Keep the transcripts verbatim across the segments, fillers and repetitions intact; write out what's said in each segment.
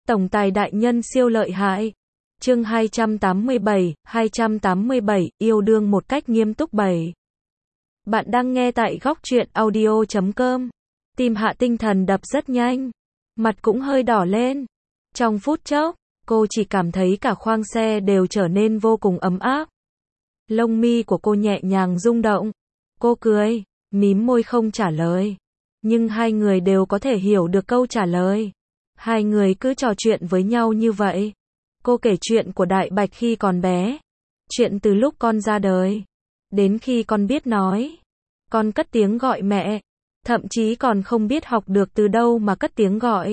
Tổng tài đại nhân siêu lợi hại. Chương hai trăm tám mươi bảy, hai trăm tám mươi bảy, yêu đương một cách nghiêm túc bảy. Bạn đang nghe tại góc truyện audio chấm com. Tim Hạ Tinh Thần đập rất nhanh, mặt cũng hơi đỏ lên. Trong phút chốc, cô chỉ cảm thấy cả khoang xe đều trở nên vô cùng ấm áp. Lông mi của cô nhẹ nhàng rung động. Cô cười, mím môi không trả lời. Nhưng hai người đều có thể hiểu được câu trả lời. Hai người cứ trò chuyện với nhau như vậy. Cô kể chuyện của Đại Bạch khi còn bé. Chuyện từ lúc con ra đời. Đến khi con biết nói. Con cất tiếng gọi mẹ. Thậm chí còn không biết học được từ đâu mà cất tiếng gọi.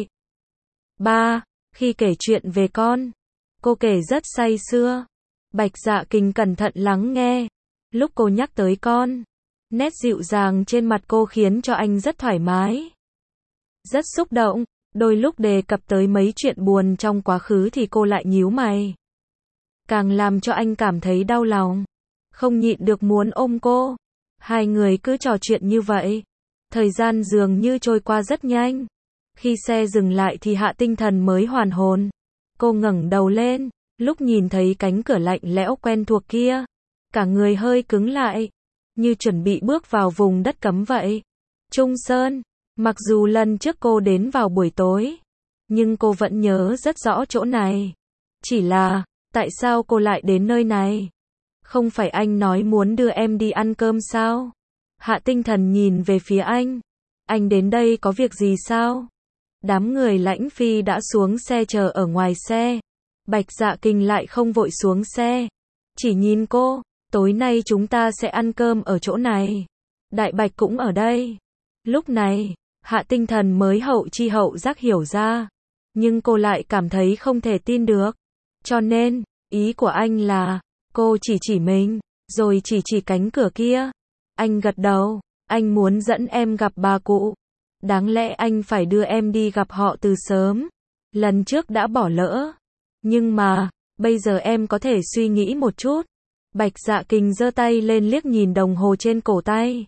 Ba, khi kể chuyện về con. Cô kể rất say sưa. Bạch Dạ Kình cẩn thận lắng nghe. Lúc cô nhắc tới con. Nét dịu dàng trên mặt cô khiến cho anh rất thoải mái. Rất xúc động. Đôi lúc đề cập tới mấy chuyện buồn trong quá khứ thì cô lại nhíu mày. Càng làm cho anh cảm thấy đau lòng. Không nhịn được muốn ôm cô. Hai người cứ trò chuyện như vậy. Thời gian dường như trôi qua rất nhanh. Khi xe dừng lại thì Hạ Tinh Thần mới hoàn hồn. Cô ngẩng đầu lên. Lúc nhìn thấy cánh cửa lạnh lẽo quen thuộc kia. Cả người hơi cứng lại. Như chuẩn bị bước vào vùng đất cấm vậy. Trung Sơn. Mặc dù lần trước cô đến vào buổi tối, nhưng cô vẫn nhớ rất rõ chỗ này. Chỉ là, tại sao cô lại đến nơi này? Không phải anh nói muốn đưa em đi ăn cơm sao? Hạ Tinh Thần nhìn về phía anh. Anh đến đây có việc gì sao? Đám người Lãnh Phi đã xuống xe chờ ở ngoài xe. Bạch Dạ Kình lại không vội xuống xe. Chỉ nhìn cô, tối nay chúng ta sẽ ăn cơm ở chỗ này. Đại Bạch cũng ở đây. Lúc này, Hạ Tinh Thần mới hậu chi hậu giác hiểu ra. Nhưng cô lại cảm thấy không thể tin được. Cho nên, ý của anh là, cô chỉ chỉ mình, rồi chỉ chỉ cánh cửa kia. Anh gật đầu, anh muốn dẫn em gặp bà cụ. Đáng lẽ anh phải đưa em đi gặp họ từ sớm. Lần trước đã bỏ lỡ. Nhưng mà, bây giờ em có thể suy nghĩ một chút. Bạch Dạ Kình giơ tay lên liếc nhìn đồng hồ trên cổ tay.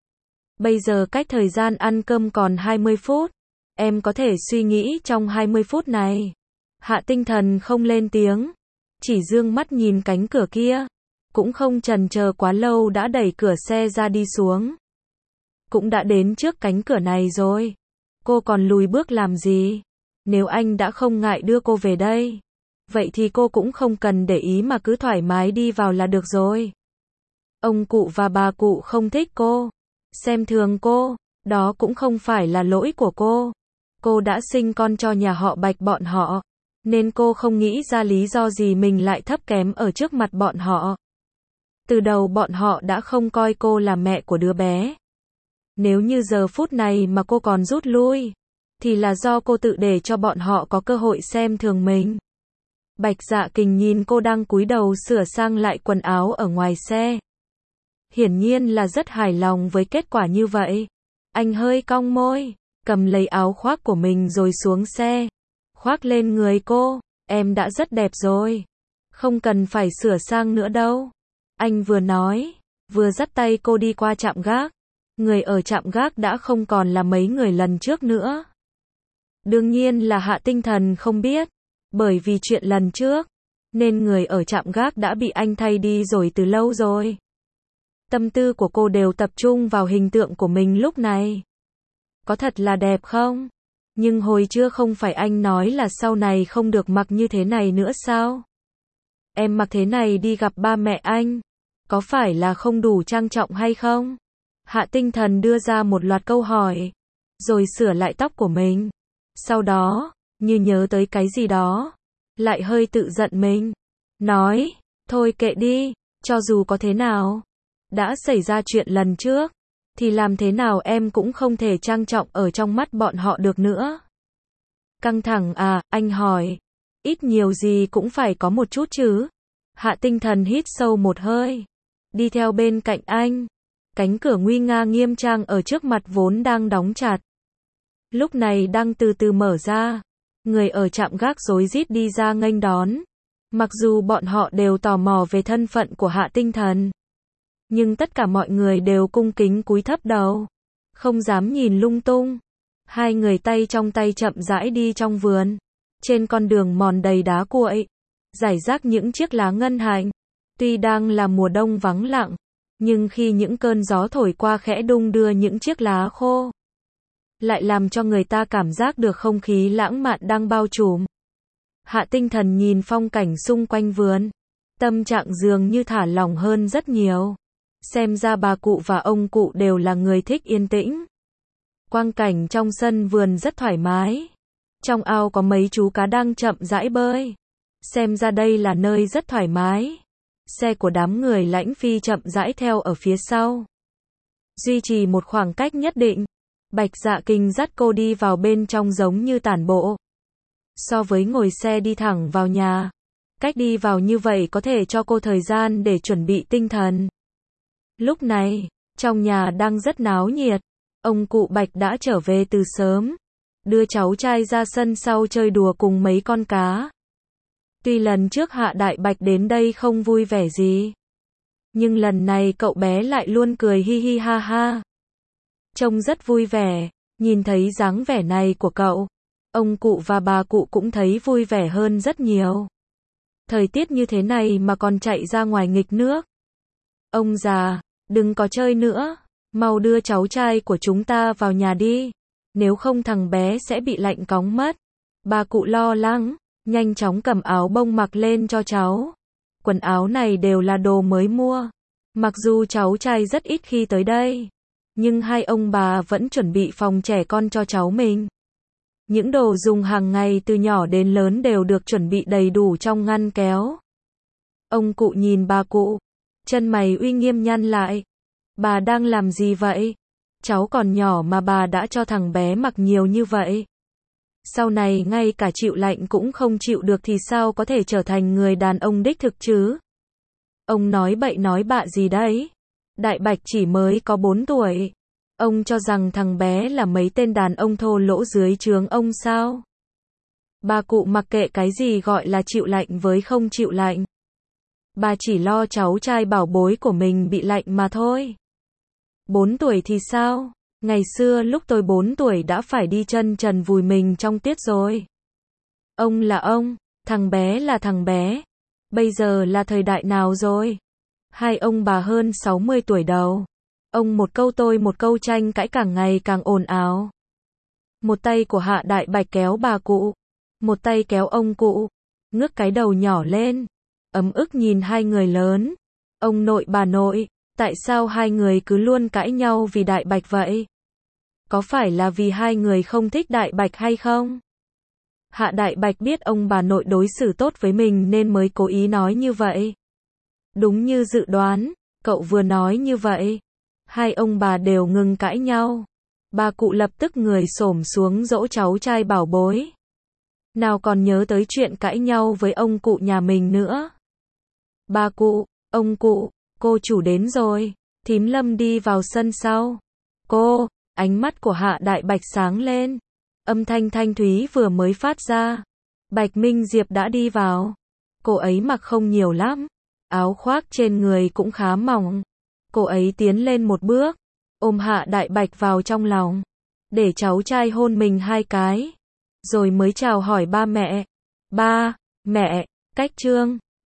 Bây giờ cách thời gian ăn cơm còn hai mươi phút. Em có thể suy nghĩ trong hai mươi phút này. Hạ Tinh Thần không lên tiếng. Chỉ dương mắt nhìn cánh cửa kia. Cũng không chần chờ quá lâu đã đẩy cửa xe ra đi xuống. Cũng đã đến trước cánh cửa này rồi. Cô còn lùi bước làm gì? Nếu anh đã không ngại đưa cô về đây. Vậy thì cô cũng không cần để ý mà cứ thoải mái đi vào là được rồi. Ông cụ và bà cụ không thích cô. Xem thường cô, đó cũng không phải là lỗi của cô. Cô đã sinh con cho nhà họ Bạch bọn họ, nên cô không nghĩ ra lý do gì mình lại thấp kém ở trước mặt bọn họ. Từ đầu bọn họ đã không coi cô là mẹ của đứa bé. Nếu như giờ phút này mà cô còn rút lui, thì là do cô tự để cho bọn họ có cơ hội xem thường mình. Bạch Dạ Kình nhìn cô đang cúi đầu sửa sang lại quần áo ở ngoài xe. Hiển nhiên là rất hài lòng với kết quả như vậy. Anh hơi cong môi, cầm lấy áo khoác của mình rồi xuống xe. Khoác lên người cô, em đã rất đẹp rồi. Không cần phải sửa sang nữa đâu. Anh vừa nói, vừa dắt tay cô đi qua trạm gác. Người ở trạm gác đã không còn là mấy người lần trước nữa. Đương nhiên là Hạ Tinh Thần không biết. Bởi vì chuyện lần trước, nên người ở trạm gác đã bị anh thay đi rồi từ lâu rồi. Tâm tư của cô đều tập trung vào hình tượng của mình lúc này. Có thật là đẹp không? Nhưng hồi trưa không phải anh nói là sau này không được mặc như thế này nữa sao? Em mặc thế này đi gặp ba mẹ anh. Có phải là không đủ trang trọng hay không? Hạ Tinh Thần đưa ra một loạt câu hỏi. Rồi sửa lại tóc của mình. Sau đó, như nhớ tới cái gì đó. Lại hơi tự giận mình. Nói, thôi kệ đi, cho dù có thế nào. Đã xảy ra chuyện lần trước, thì làm thế nào em cũng không thể trang trọng ở trong mắt bọn họ được nữa. Căng thẳng à, anh hỏi. Ít nhiều gì cũng phải có một chút chứ. Hạ Tinh Thần hít sâu một hơi. Đi theo bên cạnh anh. Cánh cửa nguy nga nghiêm trang ở trước mặt vốn đang đóng chặt. Lúc này đang từ từ mở ra. Người ở trạm gác rối rít đi ra nghênh đón. Mặc dù bọn họ đều tò mò về thân phận của Hạ Tinh Thần. Nhưng tất cả mọi người đều cung kính cúi thấp đầu. Không dám nhìn lung tung. Hai người tay trong tay chậm rãi đi trong vườn. Trên con đường mòn đầy đá cuội, rải rác những chiếc lá ngân hạnh. Tuy đang là mùa đông vắng lặng, nhưng khi những cơn gió thổi qua khẽ đung đưa những chiếc lá khô, lại làm cho người ta cảm giác được không khí lãng mạn đang bao trùm. Hạ tinh thần nhìn phong cảnh xung quanh vườn, tâm trạng dường như thả lỏng hơn rất nhiều. Xem ra bà cụ và ông cụ đều là người thích yên tĩnh. Quang cảnh trong sân vườn rất thoải mái. Trong ao có mấy chú cá đang chậm rãi bơi. Xem ra đây là nơi rất thoải mái. Xe của đám người Lãnh Phi chậm rãi theo ở phía sau. Duy trì một khoảng cách nhất định. Bạch Dạ Kinh dắt cô đi vào bên trong giống như tản bộ. So với ngồi xe đi thẳng vào nhà, cách đi vào như vậy có thể cho cô thời gian để chuẩn bị tinh thần. Lúc này, trong nhà đang rất náo nhiệt. Ông cụ Bạch đã trở về từ sớm, đưa cháu trai ra sân sau chơi đùa cùng mấy con cá. Tuy lần trước Hạ Đại Bạch đến đây không vui vẻ gì, nhưng lần này cậu bé lại luôn cười hi hi ha ha. Trông rất vui vẻ, nhìn thấy dáng vẻ này của cậu, ông cụ và bà cụ cũng thấy vui vẻ hơn rất nhiều. Thời tiết như thế này mà còn chạy ra ngoài nghịch nước. Ông già, đừng có chơi nữa, mau đưa cháu trai của chúng ta vào nhà đi, nếu không thằng bé sẽ bị lạnh cóng mất. Bà cụ lo lắng, nhanh chóng cầm áo bông mặc lên cho cháu. Quần áo này đều là đồ mới mua. Mặc dù cháu trai rất ít khi tới đây, nhưng hai ông bà vẫn chuẩn bị phòng trẻ con cho cháu mình. Những đồ dùng hàng ngày từ nhỏ đến lớn đều được chuẩn bị đầy đủ trong ngăn kéo. Ông cụ nhìn bà cụ, chân mày uy nghiêm nhăn lại. Bà đang làm gì vậy? Cháu còn nhỏ mà bà đã cho thằng bé mặc nhiều như vậy. Sau này ngay cả chịu lạnh cũng không chịu được thì sao có thể trở thành người đàn ông đích thực chứ? Ông nói bậy nói bạ gì đấy? Đại Bạch chỉ mới có bốn tuổi. Ông cho rằng thằng bé là mấy tên đàn ông thô lỗ dưới trướng ông sao? Bà cụ mặc kệ cái gì gọi là chịu lạnh với không chịu lạnh. Bà chỉ lo cháu trai bảo bối của mình bị lạnh mà thôi. Bốn tuổi thì sao? Ngày xưa lúc tôi bốn tuổi đã phải đi chân trần vùi mình trong tuyết rồi. Ông là ông, thằng bé là thằng bé. Bây giờ là thời đại nào rồi? Hai ông bà hơn sáu mươi tuổi đầu. Ông một câu tôi một câu tranh cãi càng ngày càng ồn ào. Một tay của Hạ Đại Bạch kéo bà cụ, một tay kéo ông cụ, ngước cái đầu nhỏ lên, ấm ức nhìn hai người lớn. Ông nội bà nội, tại sao hai người cứ luôn cãi nhau vì Đại Bạch vậy? Có phải là vì hai người không thích Đại Bạch hay không? Hạ Đại Bạch biết ông bà nội đối xử tốt với mình nên mới cố ý nói như vậy. Đúng như dự đoán, cậu vừa nói như vậy, hai ông bà đều ngừng cãi nhau. Bà cụ lập tức người xổm xuống dỗ cháu trai bảo bối. Nào còn nhớ tới chuyện cãi nhau với ông cụ nhà mình nữa. Bà cụ, ông cụ, cô chủ đến rồi. Thím Lâm đi vào sân sau. Cô, ánh mắt của Hạ Đại Bạch sáng lên. Âm thanh thanh thúy vừa mới phát ra. Bạch Minh Diệp đã đi vào. Cô ấy mặc không nhiều lắm. Áo khoác trên người cũng khá mỏng. Cô ấy tiến lên một bước, ôm Hạ Đại Bạch vào trong lòng, để cháu trai hôn mình hai cái, rồi mới chào hỏi ba mẹ. Ba, mẹ, cách trương.